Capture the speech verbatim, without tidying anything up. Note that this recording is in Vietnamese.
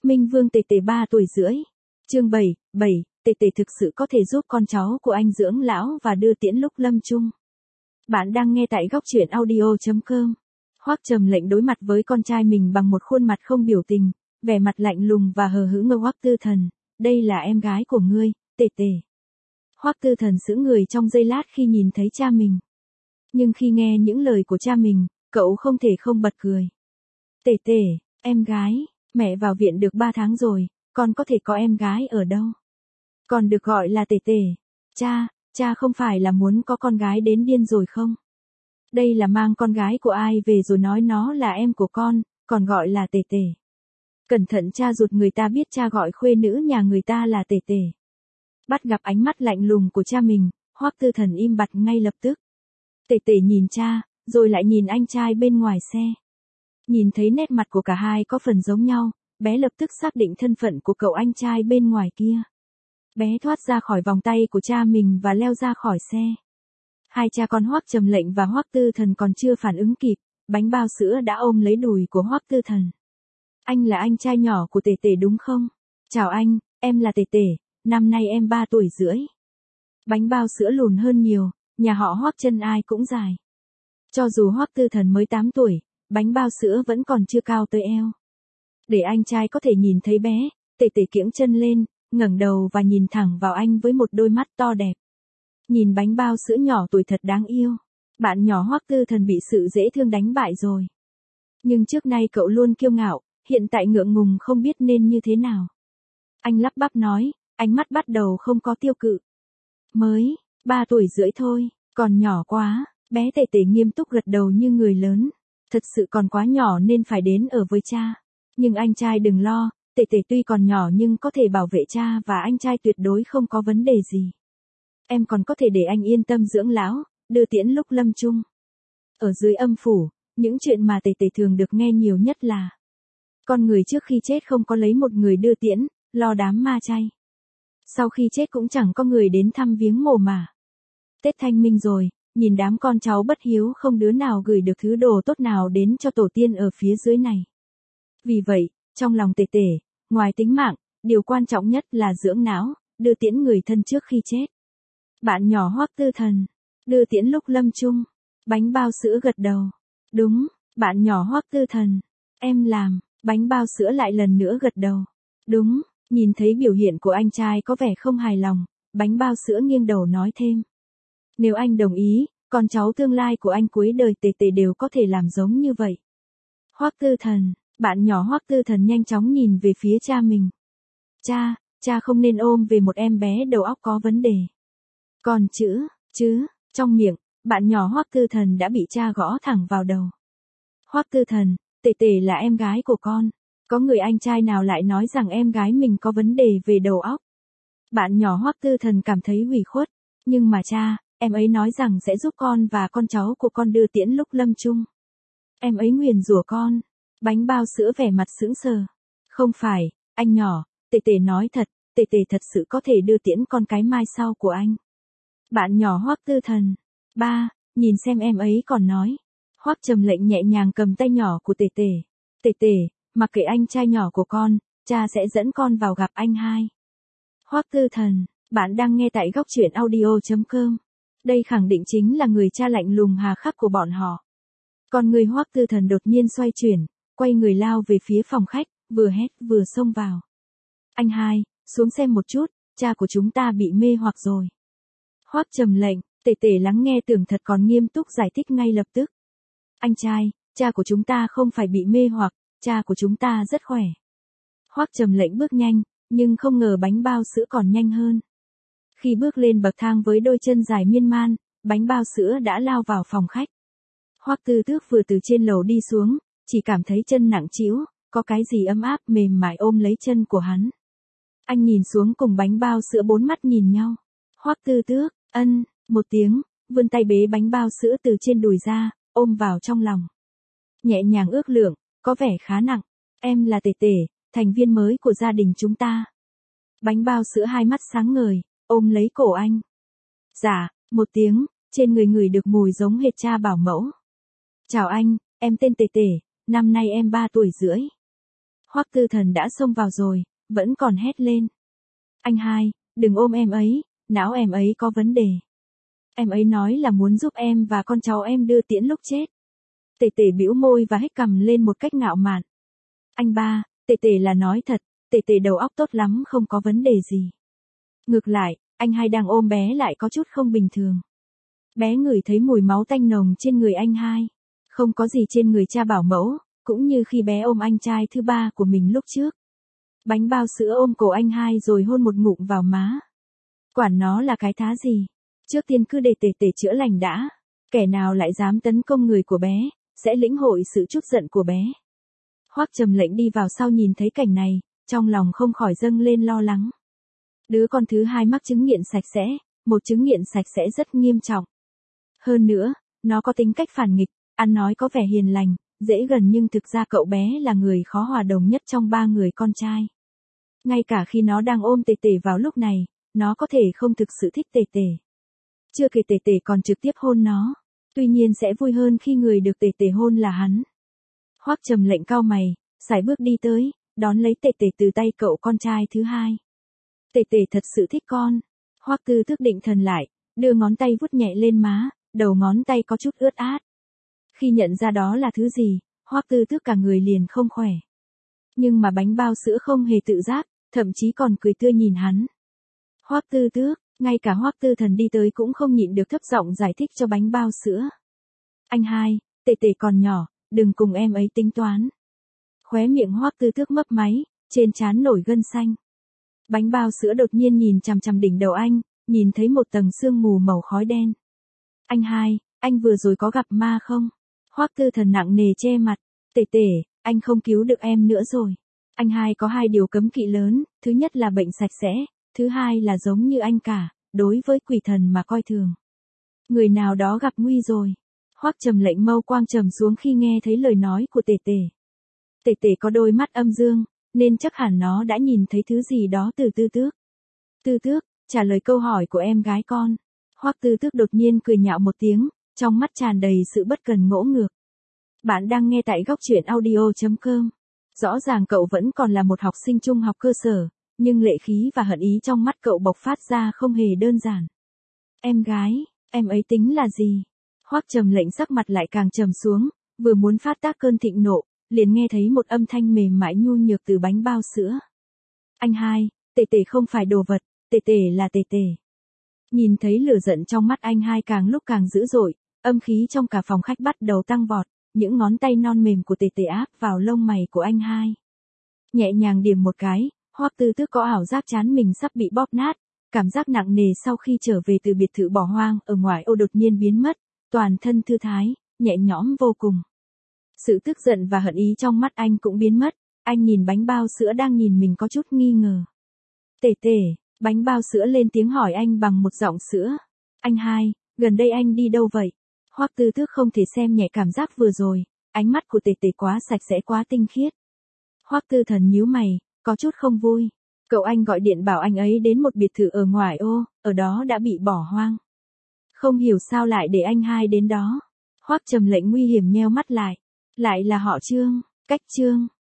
Minh Vương Tề Tề ba tuổi rưỡi. Chương bảy, bảy, Tề Tề thực sự có thể giúp con cháu của anh dưỡng lão và đưa tiễn lúc lâm chung. Bạn đang nghe tại góc truyện audio chấm com. Hoắc Trầm Lệnh đối mặt với con trai mình bằng một khuôn mặt không biểu tình, vẻ mặt lạnh lùng và hờ hững ngơ. Hoắc Tư Thần, đây là em gái của ngươi, Tề Tề. Hoắc Tư Thần sững người trong giây lát khi nhìn thấy cha mình. Nhưng khi nghe những lời của cha mình, cậu không thể không bật cười. Tề Tề, em gái, mẹ vào viện được ba tháng rồi, con có thể có em gái ở đâu? Còn được gọi là Tề Tề. Cha, cha không phải là muốn có con gái đến điên rồi không? Đây là mang con gái của ai về rồi nói nó là em của con, còn gọi là Tề Tề. Cẩn thận cha rụt người ta biết cha gọi khuê nữ nhà người ta là Tề Tề. Bắt gặp ánh mắt lạnh lùng của cha mình, Hoắc Tư Thần im bặt ngay lập tức. Tề Tề nhìn cha, rồi lại nhìn anh trai bên ngoài xe. Nhìn thấy nét mặt của cả hai có phần giống nhau, bé lập tức xác định thân phận của cậu anh trai bên ngoài kia. Bé thoát ra khỏi vòng tay của cha mình và leo ra khỏi xe. Hai cha con Hoắc Trầm Lệnh và Hoắc Tư Thần còn chưa phản ứng kịp, bánh bao sữa đã ôm lấy đùi của Hoắc Tư Thần. Anh là anh trai nhỏ của Tề Tề đúng không? Chào anh, em là Tề Tề, năm nay em ba tuổi rưỡi. Bánh bao sữa lùn hơn nhiều, nhà họ Hoắc chân ai cũng dài. Cho dù Hoắc Tư Thần mới tám tuổi, bánh bao sữa vẫn còn chưa cao tới eo. Để anh trai có thể nhìn thấy bé, Tề Tề kiễng chân lên, ngẩng đầu và nhìn thẳng vào anh với một đôi mắt to đẹp. Nhìn bánh bao sữa nhỏ tuổi thật đáng yêu. Bạn nhỏ Hoắc Tư Thần bị sự dễ thương đánh bại rồi. Nhưng trước nay cậu luôn kiêu ngạo, hiện tại ngượng ngùng không biết nên như thế nào. Anh lắp bắp nói, ánh mắt bắt đầu không có tiêu cự. Mới, ba tuổi rưỡi thôi, còn nhỏ quá. Bé Tề Tề nghiêm túc gật đầu như người lớn. Thật sự còn quá nhỏ nên phải đến ở với cha. Nhưng anh trai đừng lo, Tề Tề tuy còn nhỏ nhưng có thể bảo vệ cha và anh trai tuyệt đối không có vấn đề gì. Em còn có thể để anh yên tâm dưỡng lão, đưa tiễn lúc lâm chung. Ở dưới âm phủ, những chuyện mà Tề Tề thường được nghe nhiều nhất là con người trước khi chết không có lấy một người đưa tiễn, lo đám ma chay. Sau khi chết cũng chẳng có người đến thăm viếng mồ mả. Tết Thanh Minh rồi, nhìn đám con cháu bất hiếu không đứa nào gửi được thứ đồ tốt nào đến cho tổ tiên ở phía dưới này. Vì vậy, trong lòng Tề Tề, ngoài tính mạng, điều quan trọng nhất là dưỡng não, đưa tiễn người thân trước khi chết. Bạn nhỏ Hoắc Tư Thần, đưa tiễn lúc lâm chung. Bánh bao sữa gật đầu. Đúng, bạn nhỏ Hoắc Tư Thần, em làm. Bánh bao sữa lại lần nữa gật đầu. Đúng, nhìn thấy biểu hiện của anh trai có vẻ không hài lòng, bánh bao sữa nghiêng đầu nói thêm. Nếu anh đồng ý, con cháu tương lai của anh cuối đời Tề Tề đều có thể làm giống như vậy. Hoắc Tư Thần, bạn nhỏ Hoắc Tư Thần nhanh chóng nhìn về phía cha mình. Cha, cha không nên ôm về một em bé đầu óc có vấn đề. Còn chữ, chứ, trong miệng, bạn nhỏ Hoắc Tư Thần đã bị cha gõ thẳng vào đầu. Hoắc Tư Thần, Tề Tề là em gái của con. Có người anh trai nào lại nói rằng em gái mình có vấn đề về đầu óc. Bạn nhỏ Hoắc Tư Thần cảm thấy ủy khuất. Nhưng mà cha, em ấy nói rằng sẽ giúp con và con cháu của con đưa tiễn lúc lâm chung. Em ấy nguyền rủa con. Bánh bao sữa vẻ mặt sững sờ. Không phải, anh nhỏ, Tề Tề nói thật, Tề Tề thật sự có thể đưa tiễn con cái mai sau của anh. Bạn nhỏ Hoắc Tư Thần. Ba, nhìn xem em ấy còn nói. Hoắc Trầm Lệnh nhẹ nhàng cầm tay nhỏ của Tề Tề. Tề Tề, mặc kệ anh trai nhỏ của con, cha sẽ dẫn con vào gặp anh hai. Hoắc Tư Thần, bạn đang nghe tại góc truyện audio chấm com. Đây khẳng định chính là người cha lạnh lùng hà khắc của bọn họ. Còn người Hoắc Tư Thần đột nhiên xoay chuyển, quay người lao về phía phòng khách, vừa hét vừa xông vào. Anh hai, xuống xem một chút, cha của chúng ta bị mê hoặc rồi. Hoắc Trầm Lệnh, Tề Tề lắng nghe tưởng thật còn nghiêm túc giải thích ngay lập tức. Anh trai, cha của chúng ta không phải bị mê hoặc, cha của chúng ta rất khỏe. Hoắc Trầm Lệnh bước nhanh, nhưng không ngờ bánh bao sữa còn nhanh hơn. Khi bước lên bậc thang với đôi chân dài miên man, bánh bao sữa đã lao vào phòng khách. Hoắc Tư Tước vừa từ trên lầu đi xuống, chỉ cảm thấy chân nặng trĩu, có cái gì ấm áp mềm mại ôm lấy chân của hắn. Anh nhìn xuống cùng bánh bao sữa bốn mắt nhìn nhau. Hoắc Tư Tước, ân, một tiếng, vươn tay bế bánh bao sữa từ trên đùi ra, ôm vào trong lòng. Nhẹ nhàng ước lượng, có vẻ khá nặng. Em là Tề Tề, thành viên mới của gia đình chúng ta. Bánh bao sữa hai mắt sáng ngời, ôm lấy cổ anh. Dạ, một tiếng, trên người người được mùi giống hệt cha bảo mẫu. Chào anh, em tên Tề Tề, năm nay em ba tuổi rưỡi. Hoắc Tư Thần đã xông vào rồi, vẫn còn hét lên. Anh hai, đừng ôm em ấy, não em ấy có vấn đề. Em ấy nói là muốn giúp em và con cháu em đưa tiễn lúc chết. Tề Tề bĩu môi và hếch cằm lên một cách ngạo mạn. Anh ba, Tề Tề là nói thật, Tề Tề đầu óc tốt lắm không có vấn đề gì. Ngược lại, anh hai đang ôm bé lại có chút không bình thường. Bé ngửi thấy mùi máu tanh nồng trên người anh hai. Không có gì trên người cha bảo mẫu, cũng như khi bé ôm anh trai thứ ba của mình lúc trước. Bánh bao sữa ôm cổ anh hai rồi hôn một ngụm vào má. Quản nó là cái thá gì. Trước tiên cứ để Tề Tề chữa lành đã. Kẻ nào lại dám tấn công người của bé, sẽ lĩnh hội sự trút giận của bé. Hoắc Trầm Lệnh đi vào sau nhìn thấy cảnh này, trong lòng không khỏi dâng lên lo lắng. Đứa con thứ hai mắc chứng nghiện sạch sẽ, một chứng nghiện sạch sẽ rất nghiêm trọng. Hơn nữa, nó có tính cách phản nghịch, ăn nói có vẻ hiền lành, dễ gần nhưng thực ra cậu bé là người khó hòa đồng nhất trong ba người con trai. Ngay cả khi nó đang ôm Tề Tề vào lúc này, nó có thể không thực sự thích Tề Tề. Chưa kể Tề Tề còn trực tiếp hôn nó, tuy nhiên sẽ vui hơn khi người được Tề Tề hôn là hắn. Hoắc Trầm Lệnh cau mày, sải bước đi tới, đón lấy Tề Tề từ tay cậu con trai thứ hai. Tề Tề thật sự thích con. Hoắc Tư Tước định thần lại, đưa ngón tay vuốt nhẹ lên má, đầu ngón tay có chút ướt át. Khi nhận ra đó là thứ gì, Hoắc Tư Tước cả người liền không khỏe. Nhưng mà bánh bao sữa không hề tự giác, thậm chí còn cười tươi nhìn hắn. Hoắc Tư Tước, ngay cả Hoắc Tư Thần đi tới cũng không nhịn được thấp giọng giải thích cho bánh bao sữa. Anh hai, Tề Tề còn nhỏ, đừng cùng em ấy tính toán. Khóe miệng Hoắc Tư Tước mấp máy, trên trán nổi gân xanh. Bánh bao sữa đột nhiên nhìn chằm chằm đỉnh đầu anh, nhìn thấy một tầng sương mù màu khói đen. Anh hai, anh vừa rồi có gặp ma không? Hoắc Tư Thần nặng nề che mặt. Tề Tề, anh không cứu được em nữa rồi. Anh hai có hai điều cấm kỵ lớn, thứ nhất là bệnh sạch sẽ, thứ hai là giống như anh cả, đối với quỷ thần mà coi thường. Người nào đó gặp nguy rồi. Hoắc Trầm Lệnh mâu quang trầm xuống khi nghe thấy lời nói của Tề Tề. Tề Tề có đôi mắt âm dương, nên chắc hẳn nó đã nhìn thấy thứ gì đó từ Tư Tước. Tư Tước, trả lời câu hỏi của em gái con. Hoắc Tư Tước đột nhiên cười nhạo một tiếng, trong mắt tràn đầy sự bất cần ngỗ ngược. Bạn đang nghe tại góc truyện audio chấm com. Rõ ràng cậu vẫn còn là một học sinh trung học cơ sở, nhưng lệ khí và hận ý trong mắt cậu bộc phát ra không hề đơn giản. Em gái, em ấy tính là gì? Hoắc Trầm Lệnh sắc mặt lại càng trầm xuống, vừa muốn phát tác cơn thịnh nộ, liền nghe thấy một âm thanh mềm mại nhu nhược từ bánh bao sữa. Anh hai, Tề Tề không phải đồ vật, Tề Tề là Tề Tề. Nhìn thấy lửa giận trong mắt anh hai càng lúc càng dữ dội, âm khí trong cả phòng khách bắt đầu tăng vọt, những ngón tay non mềm của Tề Tề áp vào lông mày của anh hai. Nhẹ nhàng điểm một cái, Hoắc Tư Tước có ảo giác trán mình sắp bị bóp nát, cảm giác nặng nề sau khi trở về từ biệt thự bỏ hoang ở ngoại ô đột nhiên biến mất, toàn thân thư thái, nhẹ nhõm vô cùng. Sự tức giận và hận ý trong mắt anh cũng biến mất, anh nhìn bánh bao sữa đang nhìn mình có chút nghi ngờ. Tề Tề, bánh bao sữa lên tiếng hỏi anh bằng một giọng sữa. Anh hai, gần đây anh đi đâu vậy? Hoắc Tư Tước không thể xem nhẹ cảm giác vừa rồi, ánh mắt của Tề Tề quá sạch sẽ quá tinh khiết. Hoắc Tư Thần nhíu mày, có chút không vui. Cậu anh gọi điện bảo anh ấy đến một biệt thự ở ngoài ô, ở đó đã bị bỏ hoang. Không hiểu sao lại để anh hai đến đó. Hoắc Trầm Lệnh nguy hiểm nheo mắt lại. Lại là họ Trương, cách Trương.